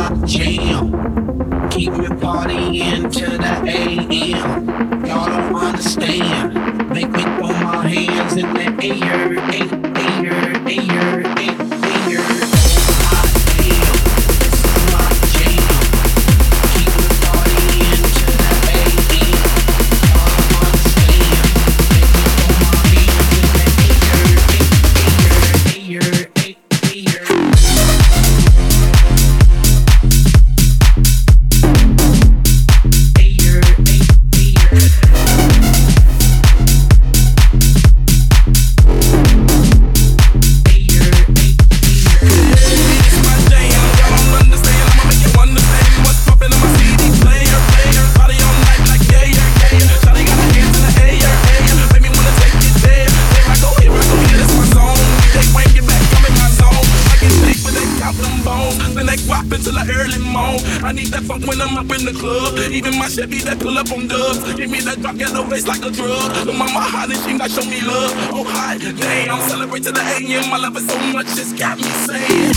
my jam. Keep me partying till the AM. Y'all don't understand. Make me throw my hands in the air, air, air, air, air. I need that funk when I'm up in the club. Even my Chevy that pull up on dubs. Give me that drop, get the face like a drug. The mama hot and she not show me love. Oh hi, damn, celebrate to the AM. My love is so much, it's got me saying.